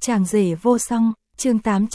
Chàng rể vô song, chương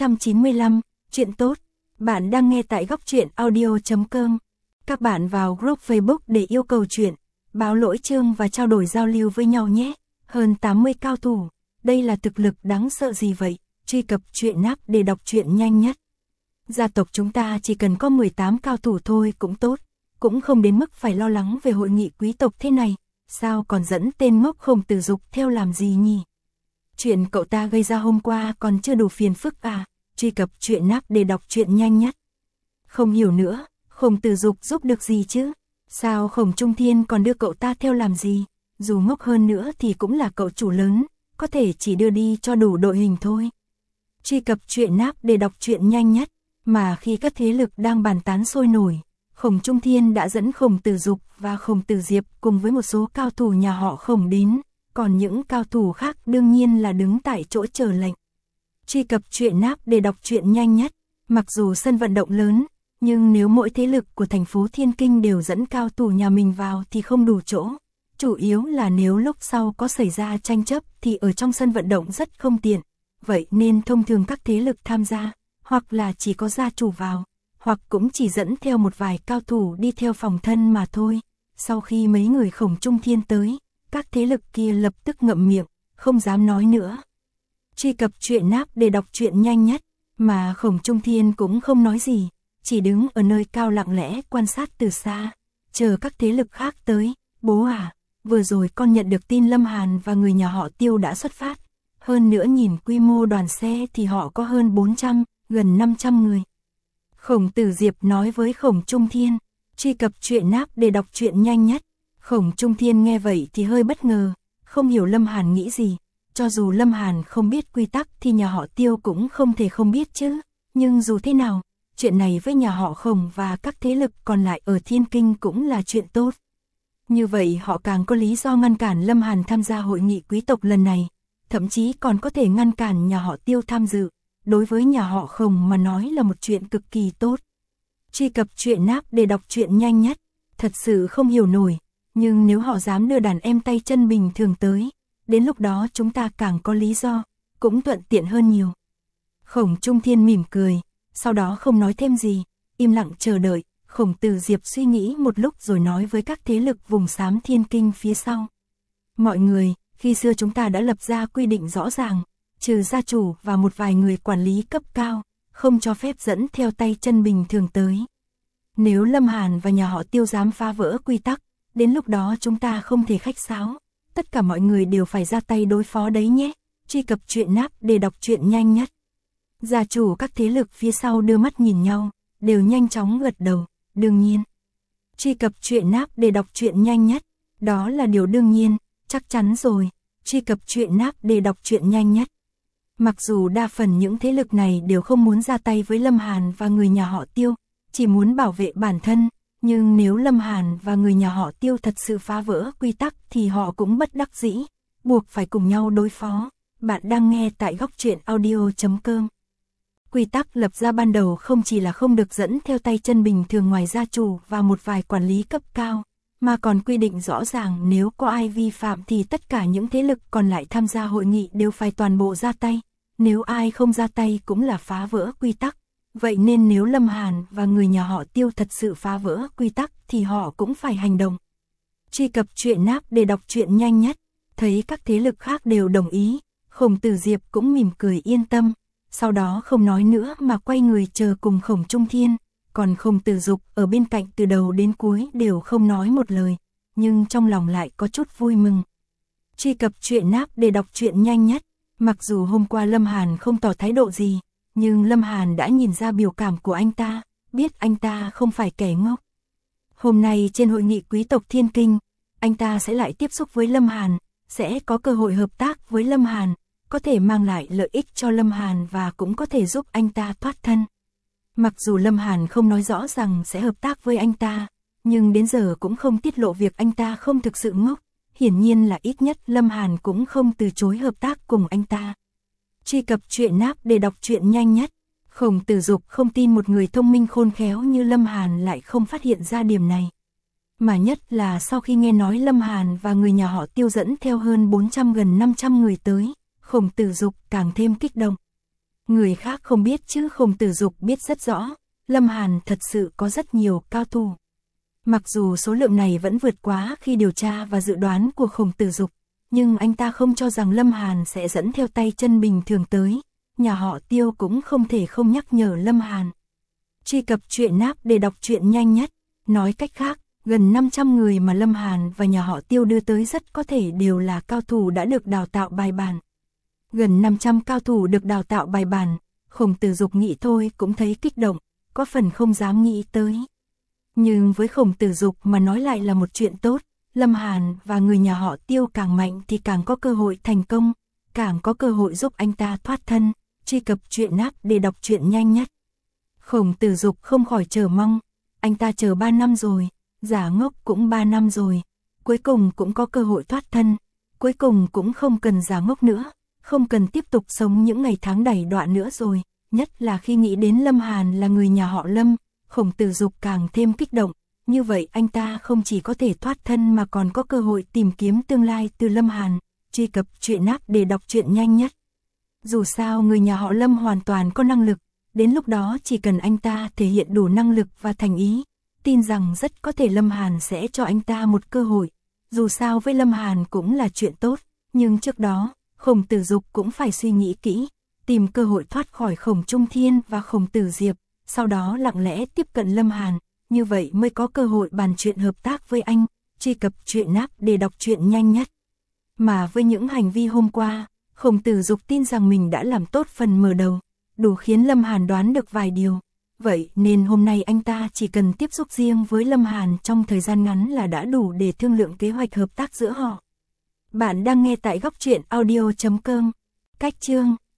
895, chuyện tốt. Bạn đang nghe tại góc truyện audio.com. Các bạn vào group Facebook để yêu cầu chuyện, báo lỗi chương và trao đổi giao lưu với nhau nhé. Hơn 80 cao thủ, đây là thực lực đáng sợ gì vậy? Truy cập truyện app để đọc truyện nhanh nhất. Gia tộc chúng ta chỉ cần có 18 cao thủ thôi cũng tốt, cũng không đến mức phải lo lắng về hội nghị quý tộc thế này. Sao còn dẫn tên ngốc Khổng Tử Dục theo làm gì nhỉ? Chuyện cậu ta gây ra hôm qua còn chưa đủ phiền phức à? Truy cập truyện app để đọc truyện nhanh nhất. Không hiểu nữa, Khổng Tử Dục giúp được gì chứ? Sao Khổng Trung Thiên còn đưa cậu ta theo làm gì? Dù ngốc hơn nữa thì cũng là cậu chủ lớn, có thể chỉ đưa đi cho đủ đội hình thôi. Truy cập truyện app để đọc truyện nhanh nhất. Mà khi các thế lực đang bàn tán sôi nổi, Khổng Trung Thiên đã dẫn Khổng Tử Dục và Khổng Tử Diệp cùng với một số cao thủ nhà họ Khổng đến, còn những cao thủ khác đương nhiên là đứng tại chỗ chờ lệnh. Truy cập truyện app để đọc truyện nhanh nhất. Mặc dù sân vận động lớn, nhưng nếu mỗi thế lực của thành phố Thiên Kinh đều dẫn cao thủ nhà mình vào thì không đủ chỗ. Chủ yếu là nếu lúc sau có xảy ra tranh chấp thì ở trong sân vận động rất không tiện. Vậy nên thông thường các thế lực tham gia, hoặc là chỉ có gia chủ vào, hoặc cũng chỉ dẫn theo một vài cao thủ đi theo phòng thân mà thôi. Sau khi mấy người Khổng Trung Thiên tới, các thế lực kia lập tức ngậm miệng, không dám nói nữa. Truy cập truyện app để đọc truyện nhanh nhất, mà Khổng Trung Thiên cũng không nói gì, chỉ đứng ở nơi cao lặng lẽ quan sát từ xa, chờ các thế lực khác tới. Bố à, vừa rồi con nhận được tin Lâm Hàn và người nhà họ Tiêu đã xuất phát. Hơn nữa nhìn quy mô đoàn xe thì họ có hơn 400, gần 500 người. Khổng Tử Diệp nói với Khổng Trung Thiên. Truy cập truyện app để đọc truyện nhanh nhất. Khổng Trung Thiên nghe vậy thì hơi bất ngờ, không hiểu Lâm Hàn nghĩ gì. Cho dù Lâm Hàn không biết quy tắc thì nhà họ Tiêu cũng không thể không biết chứ. Nhưng dù thế nào, chuyện này với nhà họ Khổng và các thế lực còn lại ở Thiên Kinh cũng là chuyện tốt. Như vậy họ càng có lý do ngăn cản Lâm Hàn tham gia hội nghị quý tộc lần này. Thậm chí còn có thể ngăn cản nhà họ Tiêu tham dự. Đối với nhà họ Khổng mà nói là một chuyện cực kỳ tốt. Truy cập truyện app để đọc truyện nhanh nhất. Thật sự không hiểu nổi, nhưng nếu họ dám đưa đàn em tay chân bình thường tới, đến lúc đó chúng ta càng có lý do, cũng thuận tiện hơn nhiều. Khổng Trung Thiên mỉm cười, sau đó không nói thêm gì, im lặng chờ đợi. Khổng Tử Diệp suy nghĩ một lúc rồi nói với các thế lực vùng xám Thiên Kinh phía sau. Mọi người, khi xưa chúng ta đã lập ra quy định rõ ràng, trừ gia chủ và một vài người quản lý cấp cao, không cho phép dẫn theo tay chân bình thường tới. Nếu Lâm Hàn và nhà họ Tiêu dám phá vỡ quy tắc, đến lúc đó chúng ta không thể khách sáo. Tất cả mọi người đều phải ra tay đối phó đấy nhé. Truy cập truyện app để đọc truyện nhanh nhất. Gia chủ các thế lực phía sau đưa mắt nhìn nhau, đều nhanh chóng gật đầu, đương nhiên. Truy cập truyện app để đọc truyện nhanh nhất, đó là điều đương nhiên, chắc chắn rồi. Truy cập truyện app để đọc truyện nhanh nhất. Mặc dù đa phần những thế lực này đều không muốn ra tay với Lâm Hàn và người nhà họ Tiêu, chỉ muốn bảo vệ bản thân, nhưng nếu Lâm Hàn và người nhà họ Tiêu thật sự phá vỡ quy tắc thì họ cũng bất đắc dĩ, buộc phải cùng nhau đối phó. Bạn đang nghe tại góc truyện audio.com. Quy tắc lập ra ban đầu không chỉ là không được dẫn theo tay chân bình thường ngoài gia chủ và một vài quản lý cấp cao, mà còn quy định rõ ràng nếu có ai vi phạm thì tất cả những thế lực còn lại tham gia hội nghị đều phải toàn bộ ra tay. Nếu ai không ra tay cũng là phá vỡ quy tắc. Vậy nên nếu Lâm Hàn và người nhà họ Tiêu thật sự phá vỡ quy tắc thì họ cũng phải hành động. Truy cập truyện app để đọc truyện nhanh nhất. Thấy các thế lực khác đều đồng ý, Khổng Tử Diệp cũng mỉm cười yên tâm. Sau đó không nói nữa mà quay người chờ cùng Khổng Trung Thiên. Còn Khổng Tử Dục ở bên cạnh từ đầu đến cuối đều không nói một lời, nhưng trong lòng lại có chút vui mừng. Truy cập truyện app để đọc truyện nhanh nhất. Mặc dù hôm qua Lâm Hàn không tỏ thái độ gì, nhưng Lâm Hàn đã nhìn ra biểu cảm của anh ta, biết anh ta không phải kẻ ngốc. Hôm nay trên hội nghị quý tộc Thiên Kinh, anh ta sẽ lại tiếp xúc với Lâm Hàn, sẽ có cơ hội hợp tác với Lâm Hàn, có thể mang lại lợi ích cho Lâm Hàn và cũng có thể giúp anh ta thoát thân. Mặc dù Lâm Hàn không nói rõ rằng sẽ hợp tác với anh ta, nhưng đến giờ cũng không tiết lộ việc anh ta không thực sự ngốc. Hiển nhiên là ít nhất Lâm Hàn cũng không từ chối hợp tác cùng anh ta. Truy cập truyện app để đọc truyện nhanh nhất. Khổng Tử Dục không tin một người thông minh khôn khéo như Lâm Hàn lại không phát hiện ra điểm này. Mà nhất là sau khi nghe nói Lâm Hàn và người nhà họ Tiêu dẫn theo hơn 400 gần 500 người tới, Khổng Tử Dục càng thêm kích động. Người khác không biết chứ Khổng Tử Dục biết rất rõ, Lâm Hàn thật sự có rất nhiều cao thủ. Mặc dù số lượng này vẫn vượt quá khi điều tra và dự đoán của Khổng Tử Dục, nhưng anh ta không cho rằng Lâm Hàn sẽ dẫn theo tay chân bình thường tới, nhà họ Tiêu cũng không thể không nhắc nhở Lâm Hàn. Truy cập truyện app để đọc truyện nhanh nhất, nói cách khác, gần 500 người mà Lâm Hàn và nhà họ Tiêu đưa tới rất có thể đều là cao thủ đã được đào tạo bài bản. Gần 500 cao thủ được đào tạo bài bản, Khổng Tử Dục nghĩ thôi cũng thấy kích động, có phần không dám nghĩ tới. Nhưng với Khổng Tử Dục mà nói lại là một chuyện tốt, Lâm Hàn và người nhà họ Tiêu càng mạnh thì càng có cơ hội thành công, càng có cơ hội giúp anh ta thoát thân, truy cập truyện app để đọc truyện nhanh nhất. Khổng Tử Dục không khỏi chờ mong, anh ta chờ 3 năm rồi, giả ngốc cũng 3 năm rồi, cuối cùng cũng có cơ hội thoát thân, cuối cùng cũng không cần giả ngốc nữa, không cần tiếp tục sống những ngày tháng đầy đọa nữa rồi, nhất là khi nghĩ đến Lâm Hàn là người nhà họ Lâm, Khổng Tử Dục càng thêm kích động, như vậy anh ta không chỉ có thể thoát thân mà còn có cơ hội tìm kiếm tương lai từ Lâm Hàn, truy cập truyện app để đọc truyện nhanh nhất. Dù sao người nhà họ Lâm hoàn toàn có năng lực, đến lúc đó chỉ cần anh ta thể hiện đủ năng lực và thành ý, tin rằng rất có thể Lâm Hàn sẽ cho anh ta một cơ hội. Dù sao với Lâm Hàn cũng là chuyện tốt, nhưng trước đó, Khổng Tử Dục cũng phải suy nghĩ kỹ, tìm cơ hội thoát khỏi Khổng Trung Thiên và Khổng Tử Diệp, sau đó lặng lẽ tiếp cận Lâm Hàn, như vậy mới có cơ hội bàn chuyện hợp tác với anh, truy cập truyện app để đọc truyện nhanh nhất. Mà với những hành vi hôm qua, Khổng Tử Dục tin rằng mình đã làm tốt phần mở đầu, đủ khiến Lâm Hàn đoán được vài điều. Vậy nên hôm nay anh ta chỉ cần tiếp xúc riêng với Lâm Hàn trong thời gian ngắn là đã đủ để thương lượng kế hoạch hợp tác giữa họ. Bạn đang nghe tại góc truyện audio.com. Cách chương